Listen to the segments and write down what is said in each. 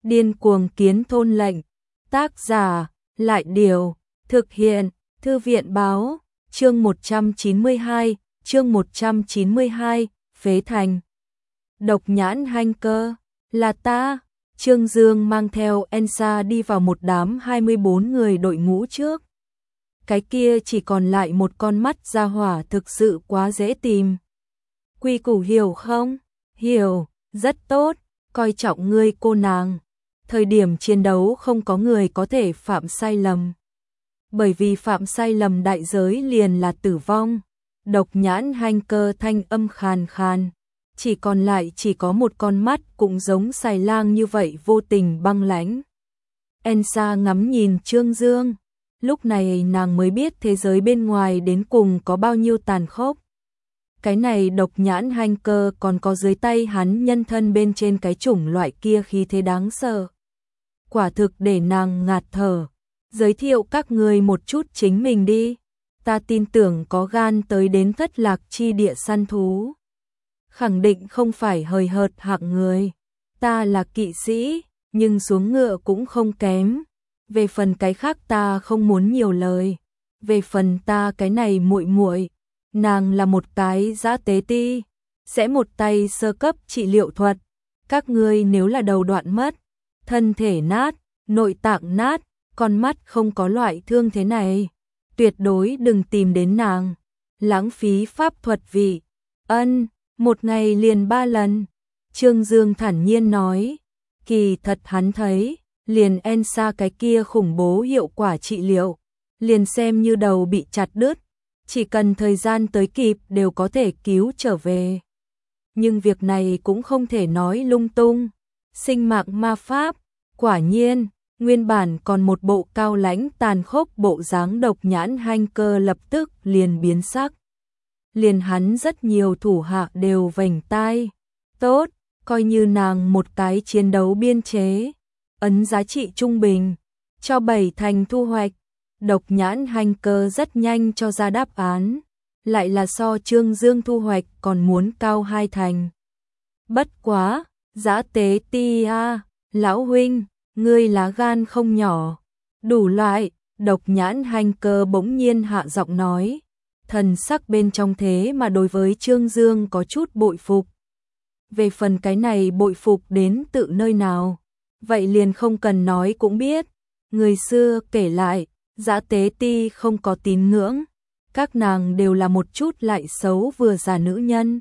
Điên cuồng kiến thôn lệnh. Tác giả, Lại Điều. Thực hiện, Thư viện Báo. Chương 192, Phế Thành. Độc nhãn hanh cơ, là ta. Trương Dương mang theo Ensa đi vào một đám 24 người đội ngũ trước. Cái kia chỉ còn lại một con mắt ra hỏa thực sự quá dễ tìm. Quy củ hiểu không? Hiểu, rất tốt, coi trọng ngươi cô nàng. Thời điểm chiến đấu không có người có thể phạm sai lầm. Bởi vì phạm sai lầm đại giới liền là tử vong. Độc nhãn hanh cơ thanh âm khàn khàn. Chỉ còn lại chỉ có một con mắt cũng giống xài lang như vậy vô tình băng lãnh. Ensa ngắm nhìn Trương Dương. Lúc này nàng mới biết thế giới bên ngoài đến cùng có bao nhiêu tàn khốc. Cái này độc nhãn hanh cơ còn có dưới tay hắn nhân thân bên trên cái chủng loại kia khí thế đáng sợ. Quả thực để nàng ngạt thở. Giới thiệu các người một chút chính mình đi. Ta tin tưởng có gan tới đến Thất Lạc chi địa săn thú. Khẳng định không phải hời hợt hạng người. Ta là kỵ sĩ, nhưng xuống ngựa cũng không kém. Về phần cái khác ta không muốn nhiều lời. Về phần ta cái này muội muội, nàng là một cái dã tế ti, sẽ một tay sơ cấp trị liệu thuật. Các ngươi nếu là đầu đoạn mất, thân thể nát, nội tạng nát, con mắt không có loại thương thế này, tuyệt đối đừng tìm đến nàng. Lãng phí pháp thuật vị. Ân, một ngày liền 3 lần. Trương Dương thản nhiên nói. Kỳ thật hắn thấy, liền Ensa cái kia khủng bố hiệu quả trị liệu, liền xem như đầu bị chặt đứt, chỉ cần thời gian tới kịp đều có thể cứu trở về. Nhưng việc này cũng không thể nói lung tung. Sinh mạng ma pháp, quả nhiên, nguyên bản còn một bộ cao lãnh tàn khốc bộ dáng độc nhãn hanh cơ lập tức liền biến sắc. Liền hắn rất nhiều thủ hạ đều vành tai. Tốt, coi như nàng một cái chiến đấu biên chế. Ấn giá trị trung bình, cho 7 thành thu hoạch. Độc nhãn hanh cơ rất nhanh cho ra đáp án. Lại là so Trương Dương thu hoạch còn muốn cao 2 thành. Bất quá, dã tế ti a, lão huynh, ngươi lá gan không nhỏ. Đủ loại, độc nhãn hanh cơ bỗng nhiên hạ giọng nói. Thần sắc bên trong thế mà đối với Trương Dương có chút bội phục. Về phần cái này bội phục đến tự nơi nào, vậy liền không cần nói cũng biết. Người xưa kể lại, dã tế ti không có tín ngưỡng, các nàng đều là một chút lại xấu vừa già nữ nhân.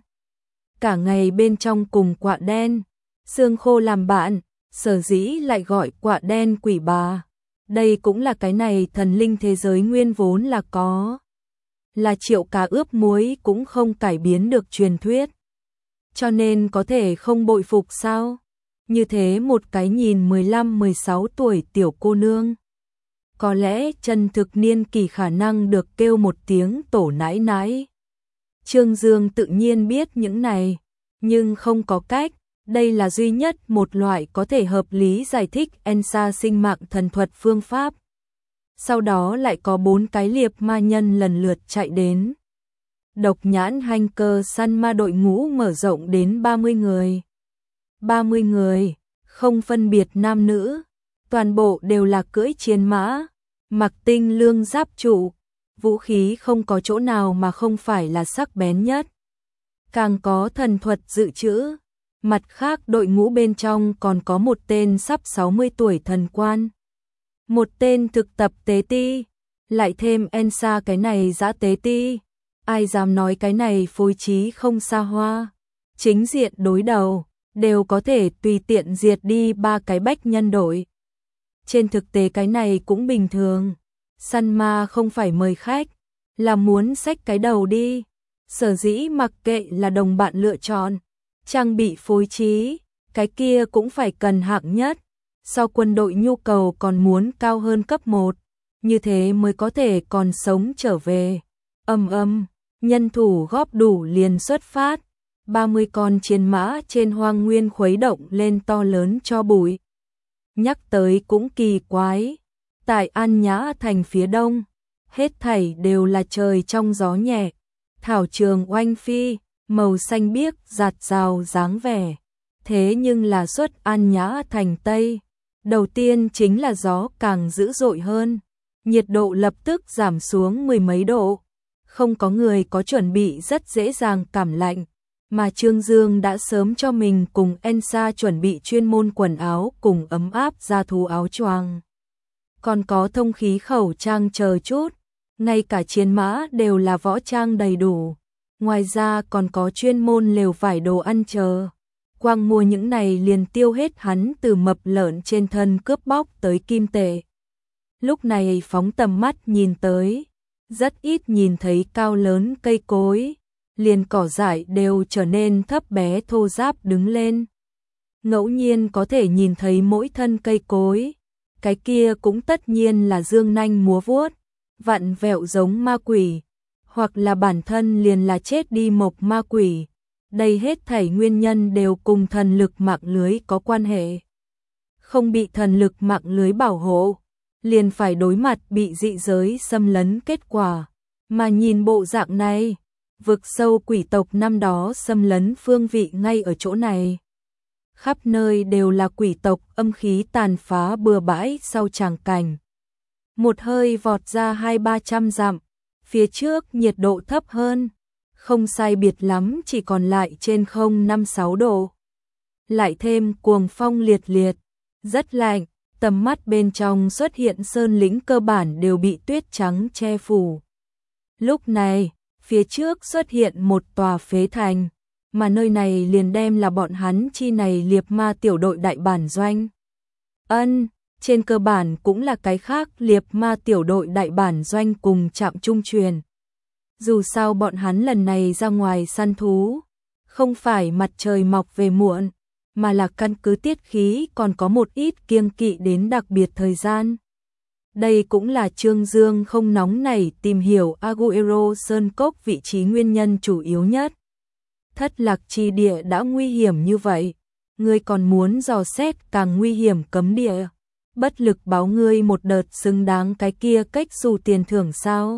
Cả ngày bên trong cùng quạ đen, xương khô làm bạn, sở dĩ lại gọi quạ đen quỷ bà. Đây cũng là cái này thần linh thế giới nguyên vốn là có. Là triệu cá ướp muối cũng không cải biến được truyền thuyết. Cho nên có thể không bội phục sao? Như thế một cái nhìn 15-16 tuổi tiểu cô nương. Có lẽ chân thực niên kỳ khả năng được kêu một tiếng tổ nãi nãi. Trương Dương tự nhiên biết những này, nhưng không có cách. Đây là duy nhất một loại có thể hợp lý giải thích Ensa sinh mạng thần thuật phương pháp. Sau đó lại có 4 cái liệp ma nhân lần lượt chạy đến. Độc nhãn hanh cơ săn ma đội ngũ mở rộng đến 30 người. 30 người, không phân biệt nam nữ, toàn bộ đều là cưỡi chiến mã, mặc tinh lương giáp trụ, vũ khí không có chỗ nào mà không phải là sắc bén nhất. Càng có thần thuật dự trữ. Mặt khác đội ngũ bên trong còn có một tên sắp 60 tuổi thần quan. Một tên thực tập tế ti, lại thêm Ensa cái này dã tế ti. Ai dám nói cái này phối trí không xa hoa. Chính diện đối đầu, đều có thể tùy tiện diệt đi 3 cái bách nhân đội. Trên thực tế cái này cũng bình thường. Săn ma không phải mời khách, là muốn xách cái đầu đi. Sở dĩ mặc kệ là đồng bạn lựa chọn, trang bị phối trí, cái kia cũng phải cần hạng nhất. Sau quân đội nhu cầu còn muốn cao hơn cấp 1, như thế mới có thể còn sống trở về. Nhân thủ góp đủ liền xuất phát. 30 con chiến mã trên hoang nguyên khuấy động lên to lớn cho bụi. Nhắc tới cũng kỳ quái. Tại An Nhã thành phía đông, hết thảy đều là trời trong gió nhẹ. Thảo trường oanh phi, màu xanh biếc giạt rào dáng vẻ. Thế nhưng là xuất An Nhã thành Tây, Đầu tiên chính là gió càng dữ dội hơn, nhiệt độ lập tức giảm xuống mười mấy độ. Không có người có chuẩn bị rất dễ dàng cảm lạnh, mà Trương Dương đã sớm cho mình cùng Elsa chuẩn bị chuyên môn quần áo cùng ấm áp da thú áo choàng. Còn có thông khí khẩu trang chờ chút, ngay cả chiến mã đều là võ trang đầy đủ. Ngoài ra còn có chuyên môn lều vải đồ ăn chờ. Quang mua những này liền tiêu hết hắn từ mập lợn trên thân cướp bóc tới kim tệ. Lúc này phóng tầm mắt nhìn tới, rất ít nhìn thấy cao lớn cây cối, liền cỏ dại đều trở nên thấp bé thô ráp đứng lên. Ngẫu nhiên có thể nhìn thấy mỗi thân cây cối, cái kia cũng tất nhiên là dương nanh múa vuốt, vặn vẹo giống ma quỷ, hoặc là bản thân liền là chết đi mộc ma quỷ. Đây hết thảy nguyên nhân đều cùng thần lực mạng lưới có quan hệ. Không bị thần lực mạng lưới bảo hộ, liền phải đối mặt bị dị giới xâm lấn kết quả. Mà nhìn bộ dạng này, vực sâu quỷ tộc năm đó xâm lấn phương vị ngay ở chỗ này. Khắp nơi đều là quỷ tộc âm khí tàn phá bừa bãi sau tràng cảnh. Một hơi vọt ra 200-300 dặm, phía trước nhiệt độ thấp hơn, không sai biệt lắm chỉ còn lại trên không 5-6 độ. Lại thêm cuồng phong liệt liệt, rất lạnh, tầm mắt bên trong xuất hiện sơn lĩnh cơ bản đều bị tuyết trắng che phủ. Lúc này, phía trước xuất hiện một tòa phế thành, mà nơi này liền đem là bọn hắn chi này liệp ma tiểu đội đại bản doanh. Trên cơ bản cũng là cái khác liệp ma tiểu đội đại bản doanh cùng trạm trung truyền. Dù sao bọn hắn lần này ra ngoài săn thú, không phải mặt trời mọc về muộn, mà là căn cứ tiết khí còn có một ít kiêng kỵ đến đặc biệt thời gian. Đây cũng là Trương Dương không nóng nảy tìm hiểu Aguero Sơn Cốc vị trí nguyên nhân chủ yếu nhất. Thất lạc chi địa đã nguy hiểm như vậy, ngươi còn muốn dò xét càng nguy hiểm cấm địa. Bất lực báo ngươi một đợt xứng đáng cái kia cách dù tiền thưởng sao.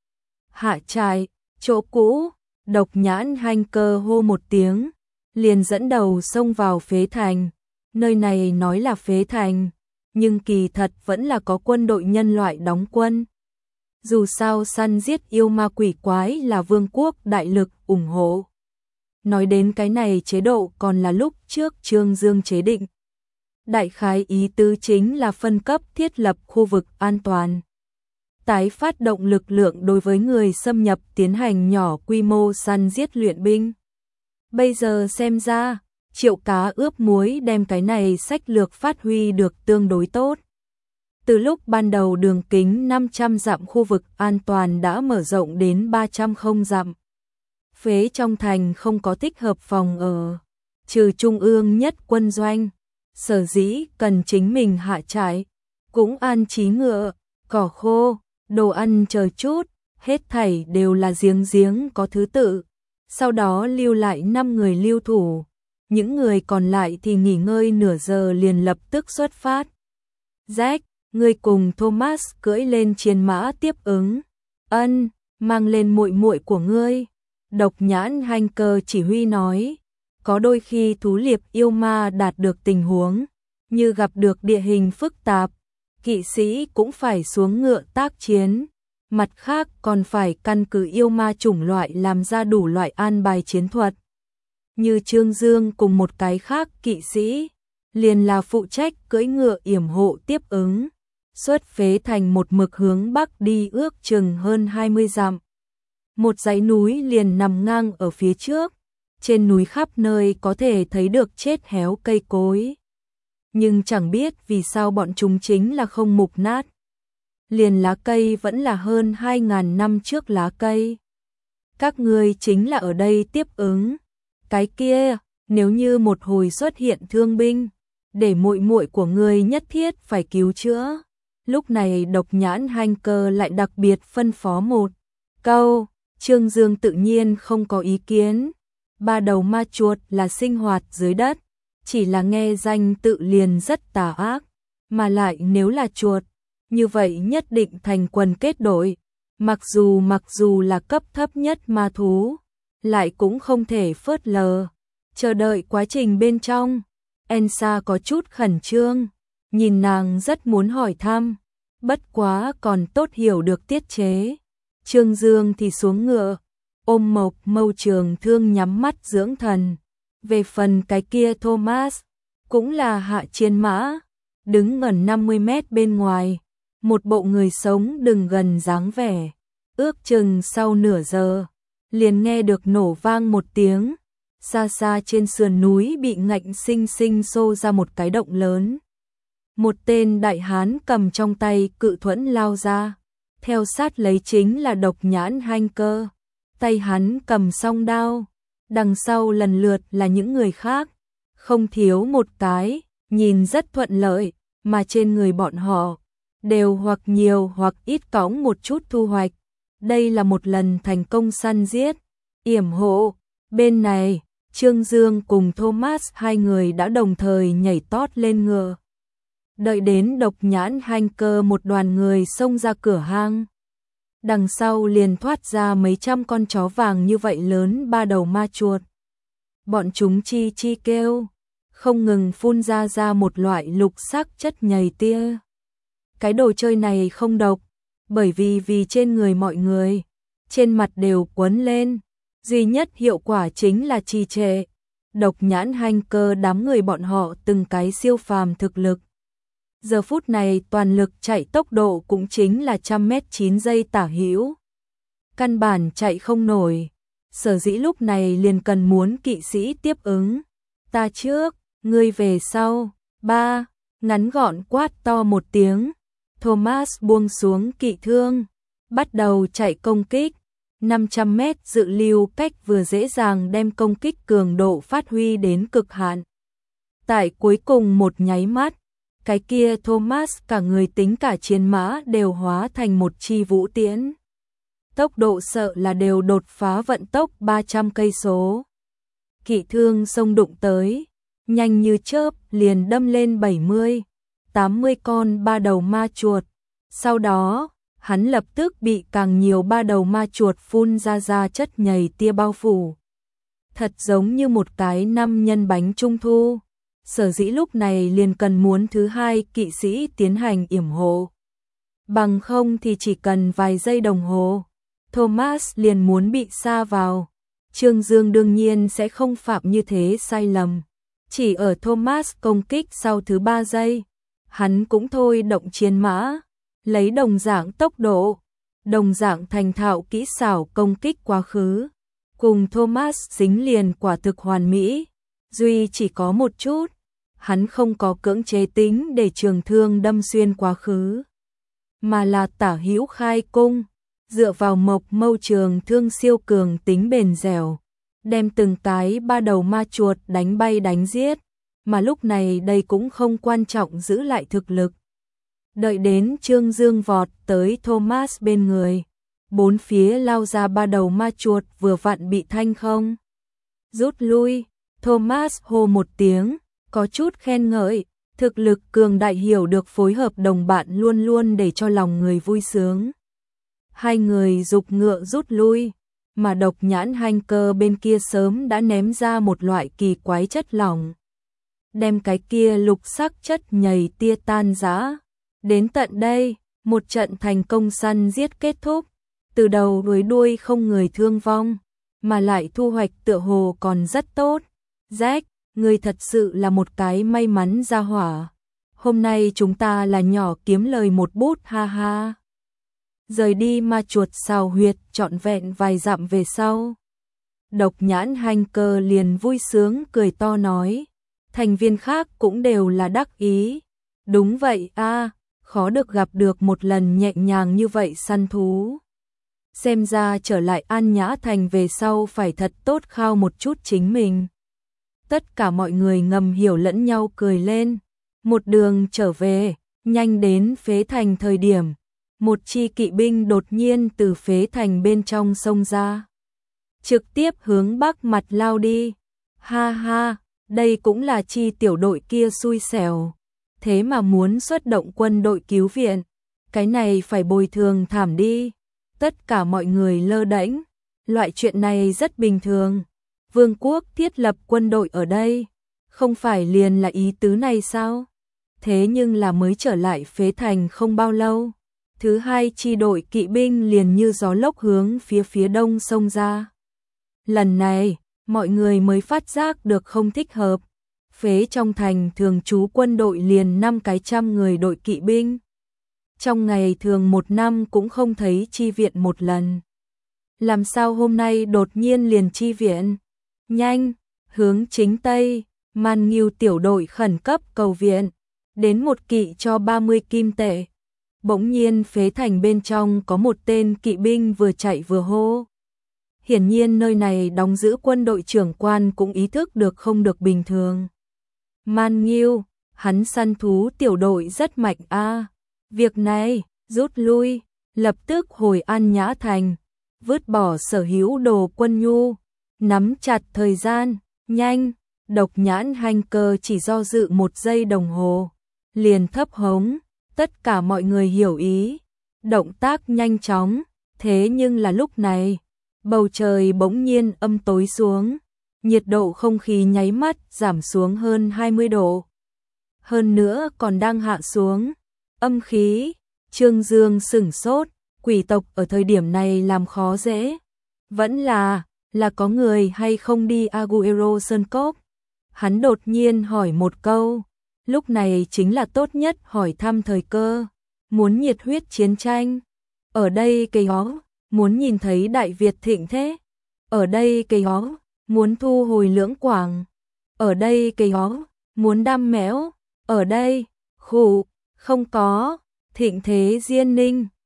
Hạ trại, chỗ cũ, Độc Nhãn Hanh Cơ hô một tiếng, liền dẫn đầu xông vào phế thành. Nơi này nói là phế thành, nhưng kỳ thật vẫn là có quân đội nhân loại đóng quân. Dù sao săn giết yêu ma quỷ quái là vương quốc đại lực ủng hộ. Nói đến cái này chế độ còn là lúc trước Trương Dương chế định. Đại khái ý tứ chính là phân cấp thiết lập khu vực an toàn. Tái phát động lực lượng đối với người xâm nhập tiến hành nhỏ quy mô săn giết luyện binh. Bây giờ xem ra, Triệu Cá ướp muối đem cái này sách lược phát huy được tương đối tốt. Từ lúc ban đầu đường kính 500 dặm khu vực an toàn đã mở rộng đến 300 không dặm. Phế trong thành không có thích hợp phòng ở, trừ trung ương nhất quân doanh. Sở dĩ cần chính mình hạ trại, cũng an trí ngựa, cỏ khô, đồ ăn chờ chút, hết thảy đều là giếng có thứ tự. Sau đó lưu lại 5 người lưu thủ, những người còn lại thì nghỉ ngơi nửa giờ liền lập tức xuất phát. Jack, ngươi cùng Thomas cưỡi lên chiến mã tiếp ứng. Mang lên muội muội của ngươi. Độc Nhãn Hanh Cơ chỉ huy nói. Có đôi khi thú liệp yêu ma đạt được tình huống, như gặp được địa hình phức tạp, kỵ sĩ cũng phải xuống ngựa tác chiến. Mặt khác còn phải căn cứ yêu ma chủng loại làm ra đủ loại an bài chiến thuật. Như Trương Dương cùng một cái khác kỵ sĩ, liền là phụ trách cưỡi ngựa yểm hộ tiếp ứng. Xuất phế thành một mực hướng bắc đi ước chừng hơn 20 dặm. Một dãy núi liền nằm ngang ở phía trước. Trên núi khắp nơi có thể thấy được chết héo cây cối. Nhưng chẳng biết vì sao bọn chúng chính là không mục nát. Liền lá cây vẫn là hơn 2.000 năm trước lá cây. Các ngươi chính là ở đây tiếp ứng. Cái kia, nếu như một hồi xuất hiện thương binh, để muội muội của ngươi nhất thiết phải cứu chữa. Lúc này Độc Nhãn Hanh Cơ lại đặc biệt phân phó một câu, Trương Dương tự nhiên không có ý kiến. 3 đầu ma chuột là sinh hoạt dưới đất, chỉ là nghe danh tự liền rất tà ác, mà lại nếu là chuột, như vậy nhất định thành quần kết đội, mặc dù là cấp thấp nhất ma thú, lại cũng không thể phớt lờ. Chờ đợi quá trình bên trong, Elsa có chút khẩn trương, nhìn nàng rất muốn hỏi thăm, bất quá còn tốt hiểu được tiết chế. Trương Dương thì xuống ngựa, ôm Mộc Mâu Trường Thương nhắm mắt dưỡng thần. Về phần cái kia Thomas, cũng là hạ chiến mã, đứng gần 50 mét bên ngoài, một bộ người sống đừng gần dáng vẻ. Ước chừng sau nửa giờ, liền nghe được nổ vang một tiếng, xa xa trên sườn núi bị ngạnh sinh sinh xô ra một cái động lớn. Một tên đại hán cầm trong tay cự thuẫn lao ra, theo sát lấy chính là Độc Nhãn Hanh Cơ, tay hắn cầm song đao, đằng sau lần lượt là những người khác, không thiếu một cái, nhìn rất thuận lợi, mà trên người bọn họ đều hoặc nhiều hoặc ít cõng một chút thu hoạch. Đây là một lần thành công săn giết. Yểm hộ, bên này, Trương Dương cùng Thomas hai người đã đồng thời nhảy tót lên ngựa. Đợi đến Độc Nhãn Hanh Cơ một đoàn người xông ra cửa hang. Đằng sau liền thoát ra mấy trăm con chó vàng như vậy lớn ba đầu ma chuột. Bọn chúng chi chi kêu, không ngừng phun ra một loại lục sắc chất nhầy tia. Cái đồ chơi này không độc, bởi vì trên người mọi người, trên mặt đều quấn lên, duy nhất hiệu quả chính là trì trệ. Độc Nhãn Hanh Cơ đám người bọn họ từng cái siêu phàm thực lực. Giờ phút này toàn lực chạy tốc độ cũng chính là 100m 9 giây tả hữu. Căn bản chạy không nổi, sở dĩ lúc này liền cần muốn kỵ sĩ tiếp ứng. Ta trước, ngươi về sau. Ba, ngắn gọn quát to một tiếng. Thomas buông xuống kỵ thương, bắt đầu chạy công kích. 500 mét dự lưu cách vừa dễ dàng đem công kích cường độ phát huy đến cực hạn. Tại cuối cùng một nháy mắt, cái kia Thomas cả người tính cả chiến mã đều hóa thành một chi vũ tiễn. Tốc độ sợ là đều đột phá vận tốc 300 cây số. Kỵ thương xông đụng tới, nhanh như chớp liền đâm lên 70, 80 con ba đầu ma chuột. Sau đó, hắn lập tức bị càng nhiều ba đầu ma chuột phun ra chất nhầy tia bao phủ. Thật giống như một cái 5 nhân bánh trung thu. Sở dĩ lúc này liền cần muốn thứ hai kỵ sĩ tiến hành yểm hộ. Bằng không thì chỉ cần vài giây đồng hồ, Thomas liền muốn bị sa vào. Trương Dương đương nhiên sẽ không phạm như thế sai lầm. Chỉ ở Thomas công kích sau thứ 3 giây, hắn cũng thôi động chiến mã, lấy đồng dạng tốc độ, đồng dạng thành thạo kỹ xảo công kích quá khứ. Cùng Thomas dính liền quả thực hoàn mỹ, duy chỉ có một chút, hắn không có cưỡng chế tính để trường thương đâm xuyên quá khứ, mà là tả hữu khai cung, dựa vào Mộc Mâu Trường Thương siêu cường tính bền dẻo, đem từng cái ba đầu ma chuột đánh bay đánh giết, mà lúc này đây cũng không quan trọng giữ lại thực lực. Đợi đến Trương Dương vọt tới Thomas bên người, bốn phía lao ra ba đầu ma chuột vừa vặn bị thanh không. Rút lui, Thomas hô một tiếng, có chút khen ngợi, thực lực cường đại hiểu được phối hợp đồng bạn luôn luôn để cho lòng người vui sướng. Hai người giục ngựa rút lui, mà Độc Nhãn Hanh Cơ bên kia sớm đã ném ra một loại kỳ quái chất lỏng, đem cái kia lục sắc chất nhầy tia tan rã. Đến tận đây, một trận thành công săn giết kết thúc, từ đầu đuôi đuôi không người thương vong, mà lại thu hoạch tựa hồ còn rất tốt. Jack, ngươi thật sự là một cái may mắn gia hỏa. Hôm nay chúng ta là nhỏ kiếm lời một bút, ha ha. Rời đi ma chuột xào huyệt trọn vẹn vài dặm về sau, Độc Nhãn Hanh Cơ liền vui sướng cười to nói. Thành viên khác cũng đều là đắc ý. Đúng vậy a, khó được gặp được một lần nhẹ nhàng như vậy săn thú. Xem ra trở lại An Nhã Thành về sau phải thật tốt khao một chút chính mình. Tất cả mọi người ngầm hiểu lẫn nhau cười lên. Một đường trở về, nhanh đến Phế Thành thời điểm, một chi kỵ binh đột nhiên từ Phế Thành bên trong xông ra, trực tiếp hướng bắc mặt lao đi. Ha ha, đây cũng là chi tiểu đội kia xui xẻo, thế mà muốn xuất động quân đội cứu viện, cái này phải bồi thường thảm đi. Tất cả mọi người lơ đễnh, loại chuyện này rất bình thường. Vương quốc thiết lập quân đội ở đây, không phải liền là ý tứ này sao? thế nhưng là mới trở lại Phế Thành không bao lâu. Thứ hai chi đội kỵ binh liền như gió lốc hướng phía đông xông ra. Lần này, mọi người mới phát giác được không thích hợp. Phế trong thành thường trú quân đội liền 500 người đội kỵ binh. Trong ngày thường một năm cũng không thấy chi viện một lần. Làm sao hôm nay đột nhiên liền chi viện? Nhanh, hướng chính Tây, Man Nghiêu tiểu đội khẩn cấp cầu viện, đến một kỵ cho 30 kim tệ. Bỗng nhiên Phế Thành bên trong có một tên kỵ binh vừa chạy vừa hô. Hiển nhiên nơi này đóng giữ quân đội trưởng quan cũng ý thức được không được bình thường. Man Nghiêu, hắn săn thú tiểu đội rất mạnh a. Việc này, rút lui, lập tức hồi An Nhã Thành, vứt bỏ sở hữu đồ quân nhu, nắm chặt thời gian, nhanh. Độc Nhãn Hành Cơ chỉ do dự 1 giây đồng hồ, liền thấp hống, tất cả mọi người hiểu ý, động tác nhanh chóng, thế nhưng là lúc này, bầu trời bỗng nhiên âm tối xuống, nhiệt độ không khí nháy mắt giảm xuống hơn 20 độ. Hơn nữa còn đang hạ xuống, âm khí, Trương Dương sửng sốt, quỷ tộc ở thời điểm này làm khó dễ, vẫn là có người hay không đi Aguero Sơn Cốc. Hắn đột nhiên hỏi một câu, lúc này chính là tốt nhất hỏi thăm thời cơ, muốn nhiệt huyết chiến tranh. Ở đây cây hó, muốn nhìn thấy Đại Việt thịnh thế. Ở đây cây hó, muốn thu hồi Lưỡng Quảng. Ở đây cây hó, muốn đam mẽo. Ở đây, khủ, không có, thịnh thế Diên Ninh.